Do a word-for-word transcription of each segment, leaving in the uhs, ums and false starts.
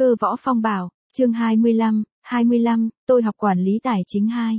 Cơ võ phong bảo, chương hai mươi lăm, hai mươi lăm, tôi học quản lý tài chính hai.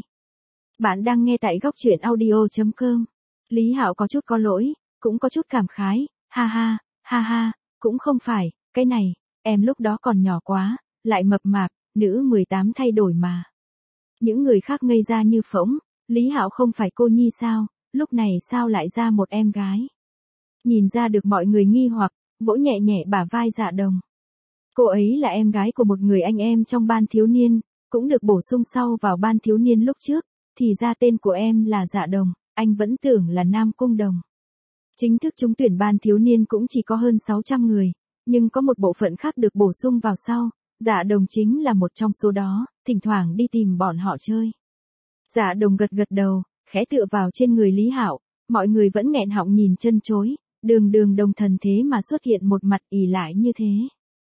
Bạn đang nghe tại góc truyện audio chấm com. Lý Hạo có chút có lỗi, cũng có chút cảm khái, ha ha, ha ha, cũng không phải, cái này, em lúc đó còn nhỏ quá, lại mập mạp, nữ mười tám thay đổi mà. Những người khác ngây ra như phỗng, Lý Hạo không phải cô nhi sao, lúc này sao lại ra một em gái. Nhìn ra được mọi người nghi hoặc, vỗ nhẹ nhẹ bả vai Dạ Đồng. Cô ấy là em gái của một người anh em trong ban thiếu niên, cũng được bổ sung sau vào ban thiếu niên lúc trước, thì ra tên của em là Dạ Đồng, anh vẫn tưởng là Nam Cung Đồng. Chính thức trúng tuyển ban thiếu niên cũng chỉ có hơn sáu trăm người, nhưng có một bộ phận khác được bổ sung vào sau, Dạ Đồng chính là một trong số đó, thỉnh thoảng đi tìm bọn họ chơi. Dạ Đồng gật gật đầu, khẽ tựa vào trên người Lý Hạo, mọi người vẫn nghẹn họng nhìn chân chối, đường đường đồng thần thế mà xuất hiện một mặt ỷ lại như thế.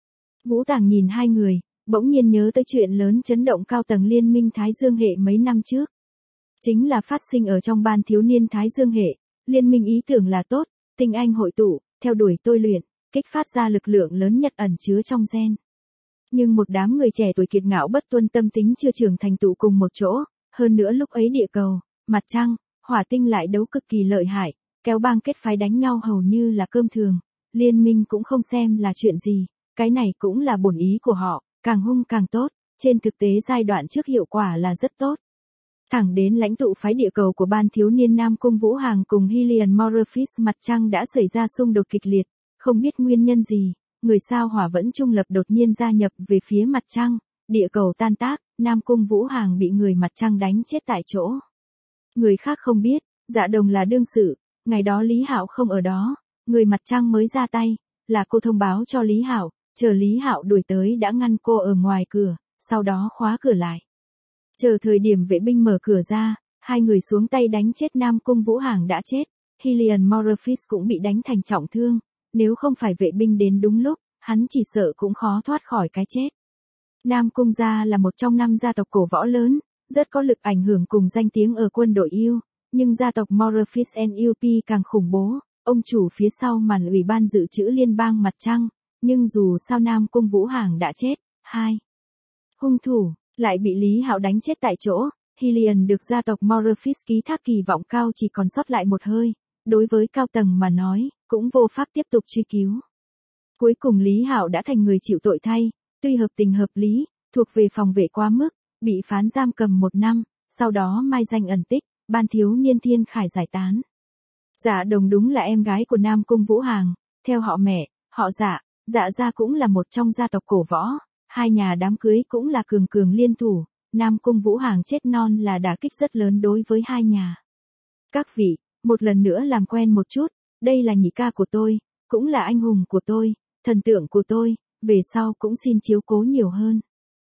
Vũ Tàng nhìn hai người, bỗng nhiên nhớ tới chuyện lớn chấn động cao tầng liên minh Thái Dương hệ mấy năm trước. Chính là phát sinh ở trong ban thiếu niên Thái Dương hệ, liên minh ý tưởng là tốt, tinh anh hội tụ, theo đuổi tôi luyện, kích phát ra lực lượng lớn nhất ẩn chứa trong gen. Nhưng một đám người trẻ tuổi kiệt ngạo bất tuân tâm tính chưa trưởng thành tụ cùng một chỗ, hơn nữa lúc ấy địa cầu, mặt trăng, hỏa tinh lại đấu cực kỳ lợi hại, kéo bang kết phái đánh nhau hầu như là cơm thường, liên minh cũng không xem là chuyện gì. Cái này cũng là bổn ý của họ, càng hung càng tốt, trên thực tế giai đoạn trước hiệu quả là rất tốt. Thẳng đến lãnh tụ phái địa cầu của ban thiếu niên Nam Cung Vũ Hàng cùng Hillian Morphis mặt trăng đã xảy ra xung đột kịch liệt, không biết nguyên nhân gì, người sao hỏa vẫn trung lập đột nhiên gia nhập về phía mặt trăng, địa cầu tan tác, Nam Cung Vũ Hàng bị người mặt trăng đánh chết tại chỗ. Người khác không biết, Dạ Đồng là đương sự, ngày đó Lý Hạo không ở đó, người mặt trăng mới ra tay, là cô thông báo cho Lý Hạo. Chờ Lý Hạo đuổi tới đã ngăn cô ở ngoài cửa, sau đó khóa cửa lại. Chờ thời điểm vệ binh mở cửa ra, hai người xuống tay đánh chết Nam Cung Vũ Hàng đã chết, Hillian Morphis cũng bị đánh thành trọng thương, nếu không phải vệ binh đến đúng lúc, hắn chỉ sợ cũng khó thoát khỏi cái chết. Nam Cung gia là một trong năm gia tộc cổ võ lớn, rất có lực ảnh hưởng cùng danh tiếng ở quân đội yêu, nhưng gia tộc Morphis en u pê càng khủng bố, ông chủ phía sau màn ủy ban dự trữ liên bang mặt trăng. Nhưng dù sao Nam Cung Vũ Hàng đã chết, hai hung thủ lại bị Lý Hạo đánh chết tại chỗ, Hillian được gia tộc Morphis ký thác kỳ vọng cao chỉ còn sót lại một hơi, đối với cao tầng mà nói, cũng vô pháp tiếp tục truy cứu. Cuối cùng Lý Hạo đã thành người chịu tội thay, tuy hợp tình hợp lý, thuộc về phòng vệ quá mức, bị phán giam cầm một năm, sau đó mai danh ẩn tích, ban thiếu niên Thiên Khải giải tán. Dạ Đồng đúng là em gái của Nam Cung Vũ Hàng, theo họ mẹ, họ Dạ. Dạ gia cũng là một trong gia tộc cổ võ, hai nhà đám cưới cũng là cường cường liên thủ, Nam Cung Vũ Hàng chết non là đả kích rất lớn đối với hai nhà. Các vị, một lần nữa làm quen một chút, đây là nhị ca của tôi, cũng là anh hùng của tôi, thần tượng của tôi, về sau cũng xin chiếu cố nhiều hơn.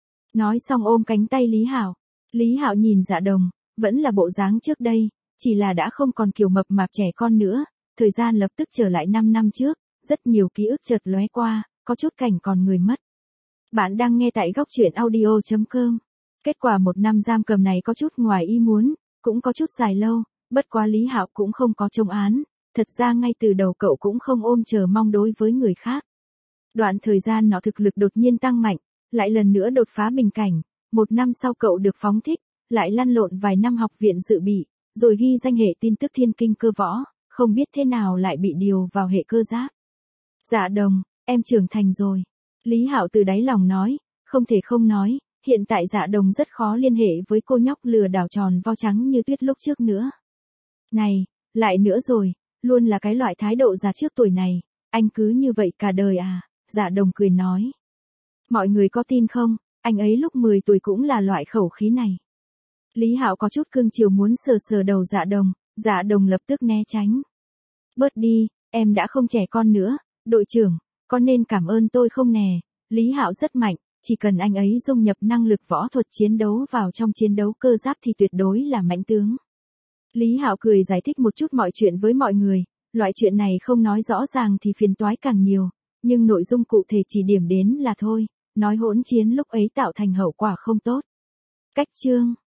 Nói xong ôm cánh tay Lý Hạo, Lý Hạo nhìn Dạ Đồng, vẫn là bộ dáng trước đây, chỉ là đã không còn kiểu mập mạp trẻ con nữa, thời gian lập tức trở lại năm năm trước. Rất nhiều ký ức chợt lóe qua, có chút cảnh còn người mất. Bạn đang nghe tại góc truyện audio chấm com. Kết quả một năm giam cầm này có chút ngoài ý muốn, cũng có chút dài lâu, bất quá Lý Hạo cũng không có chống án, thật ra ngay từ đầu cậu cũng không ôm chờ mong đối với người khác. Đoạn thời gian nọ thực lực đột nhiên tăng mạnh, lại lần nữa đột phá bình cảnh, một năm sau cậu được phóng thích, lại lăn lộn vài năm học viện dự bị, rồi ghi danh hệ tin tức thiên kinh cơ võ, không biết thế nào lại bị điều vào hệ cơ giáp. Dạ Đồng, em trưởng thành rồi. Lý Hạo từ đáy lòng nói, không thể không nói, hiện tại Dạ Đồng rất khó liên hệ với cô nhóc lừa đảo tròn vo trắng như tuyết lúc trước nữa. Này, lại nữa rồi, luôn là cái loại thái độ già trước tuổi này, anh cứ như vậy cả đời à, Dạ Đồng cười nói. Mọi người có tin không, anh ấy lúc mười tuổi cũng là loại khẩu khí này. Lý Hạo có chút cương chiều muốn sờ sờ đầu Dạ Đồng, Dạ Đồng lập tức né tránh. Bớt đi, em đã không trẻ con nữa. Đội trưởng, có nên cảm ơn tôi không nè, Lý Hạo rất mạnh, chỉ cần anh ấy dung nhập năng lực võ thuật chiến đấu vào trong chiến đấu cơ giáp thì tuyệt đối là mãnh tướng. Lý Hạo cười giải thích một chút mọi chuyện với mọi người, loại chuyện này không nói rõ ràng thì phiền toái càng nhiều, nhưng nội dung cụ thể chỉ điểm đến là thôi, nói hỗn chiến lúc ấy tạo thành hậu quả không tốt. Cách chương